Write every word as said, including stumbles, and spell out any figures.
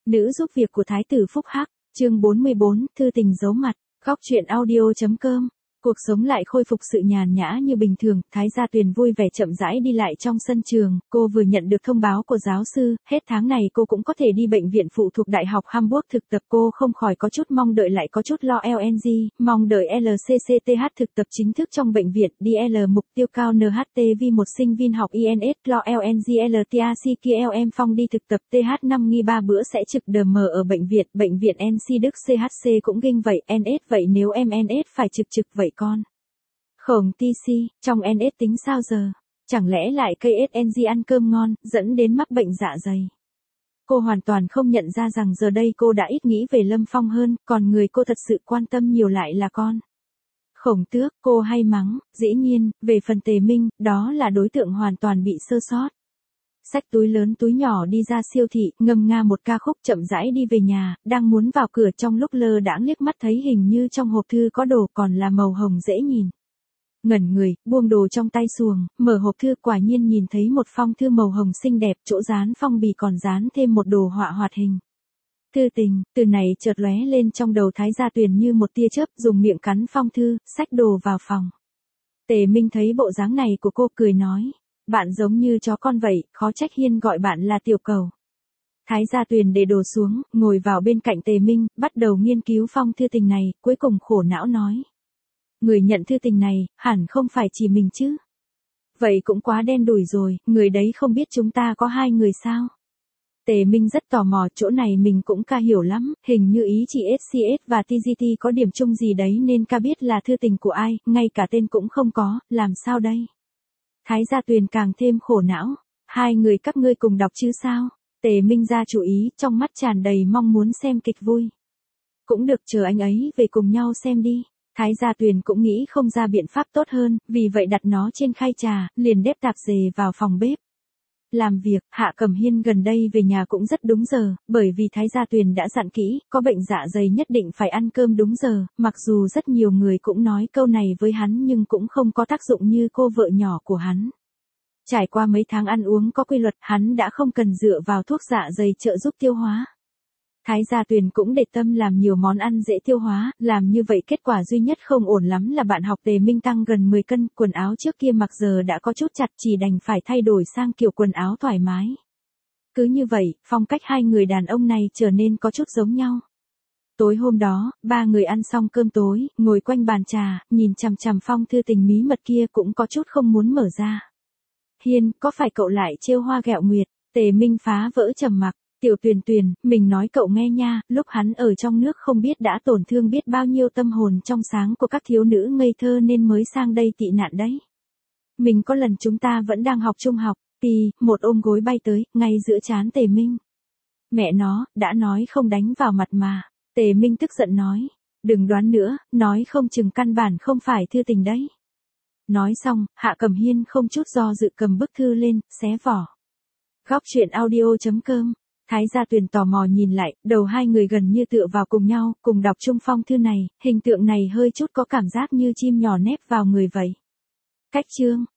Nữ giúp việc của Thái tử Phúc Hắc, chương bốn mươi bốn, thư tình giấu mặt, góc truyện audio.com. Cuộc sống lại khôi phục sự nhàn nhã như bình thường, Thái Gia Tuyền vui vẻ chậm rãi đi lại trong sân trường, cô vừa nhận được thông báo của giáo sư, hết tháng này cô cũng có thể đi bệnh viện phụ thuộc Đại học Hamburg thực tập. Cô không khỏi có chút mong đợi lại có chút lo lờ, mong đợi lờ xê xê tê hát thực tập chính thức trong bệnh viện, đê lờ mục tiêu cao en hát tê vì một sinh viên học i en ét, lo lờ lờ tê a xê kia lờ em Phong đi thực tập tê hát năm nghi ba bữa sẽ trực đờ mờ ở bệnh viện, bệnh viện en xê Đức xê hát xê cũng kinh vậy, en ét vậy nếu em en ét phải trực trực vậy con. Khổng tê xê, trong en ét tính sao giờ? Chẳng lẽ lại ca ét en giê ăn cơm ngon, dẫn đến mắc bệnh dạ dày? Cô hoàn toàn không nhận ra rằng giờ đây cô đã ít nghĩ về Lâm Phong hơn, còn người cô thật sự quan tâm nhiều lại là con. Khổng Tước, cô hay mắng, dĩ nhiên, về phần Tề Minh, đó là đối tượng hoàn toàn bị sơ sót. Xách túi lớn túi nhỏ đi ra siêu thị, ngâm nga một ca khúc chậm rãi đi về nhà, đang muốn vào cửa trong lúc lơ đãng liếc mắt thấy hình như trong hộp thư có đồ còn là màu hồng dễ nhìn. Ngẩn người, buông đồ trong tay xuồng, mở hộp thư quả nhiên nhìn thấy một phong thư màu hồng xinh đẹp, chỗ dán phong bì còn dán thêm một đồ họa hoạt hình. Thư tình, từ này chợt lóe lên trong đầu Thái Gia Tuyền như một tia chớp, dùng miệng cắn phong thư, xách đồ vào phòng. Tề Minh thấy bộ dáng này của cô cười nói, bạn giống như chó con vậy, khó trách Hiên gọi bạn là tiểu cầu. Thái Gia Tuyền để đồ xuống, ngồi vào bên cạnh Tề Minh, bắt đầu nghiên cứu phong thư tình này, cuối cùng khổ não nói. Người nhận thư tình này, hẳn không phải chỉ mình chứ. Vậy cũng quá đen đủi rồi, người đấy không biết chúng ta có hai người sao? Tề Minh rất tò mò, chỗ này mình cũng ca hiểu lắm, hình như ý chị ét xê ét và tê giê tê có điểm chung gì đấy nên ca biết là thư tình của ai, ngay cả tên cũng không có, làm sao đây? Thái Gia Tuyền càng thêm khổ não, hai người các ngươi cùng đọc chứ sao? Tề Minh ra chủ ý, trong mắt tràn đầy mong muốn xem kịch vui. Cũng được, chờ anh ấy về cùng nhau xem đi. Thái Gia Tuyền cũng nghĩ không ra biện pháp tốt hơn, vì vậy đặt nó trên khay trà, liền đếp tạp dề vào phòng bếp. Làm việc, Hạ Cẩm Hiên gần đây về nhà cũng rất đúng giờ, bởi vì Thái Gia Tuyền đã dặn kỹ, có bệnh dạ dày nhất định phải ăn cơm đúng giờ, mặc dù rất nhiều người cũng nói câu này với hắn nhưng cũng không có tác dụng như cô vợ nhỏ của hắn. Trải qua mấy tháng ăn uống có quy luật, hắn đã không cần dựa vào thuốc dạ dày trợ giúp tiêu hóa. Thái Gia Tuyền cũng để tâm làm nhiều món ăn dễ tiêu hóa, làm như vậy kết quả duy nhất không ổn lắm là bạn học Tề Minh tăng gần mười cân, quần áo trước kia mặc giờ đã có chút chặt, chỉ đành phải thay đổi sang kiểu quần áo thoải mái. Cứ như vậy, phong cách hai người đàn ông này trở nên có chút giống nhau. Tối hôm đó, ba người ăn xong cơm tối, ngồi quanh bàn trà, nhìn chằm chằm phong thư tình bí mật kia cũng có chút không muốn mở ra. Hiên, có phải cậu lại trêu hoa ghẹo nguyệt? Tề Minh phá vỡ trầm mặc. Tiểu Tuyền Tuyền, mình nói cậu nghe nha, lúc hắn ở trong nước không biết đã tổn thương biết bao nhiêu tâm hồn trong sáng của các thiếu nữ ngây thơ nên mới sang đây tị nạn đấy. Mình có lần chúng ta vẫn đang học trung học, tì, một ôm gối bay tới, ngay giữa trán Tề Minh. Mẹ nó, đã nói không đánh vào mặt mà. Tề Minh tức giận nói, đừng đoán nữa, nói không chừng căn bản không phải thư tình đấy. Nói xong, Hạ Cẩm Hiên không chút do dự cầm bức thư lên, xé vỏ. Góc truyện audio.com. Thái Gia Tuyền tò mò nhìn lại, đầu hai người gần như tựa vào cùng nhau, cùng đọc chung phong thư này, hình tượng này hơi chút có cảm giác như chim nhỏ nép vào người vậy. Cách chương.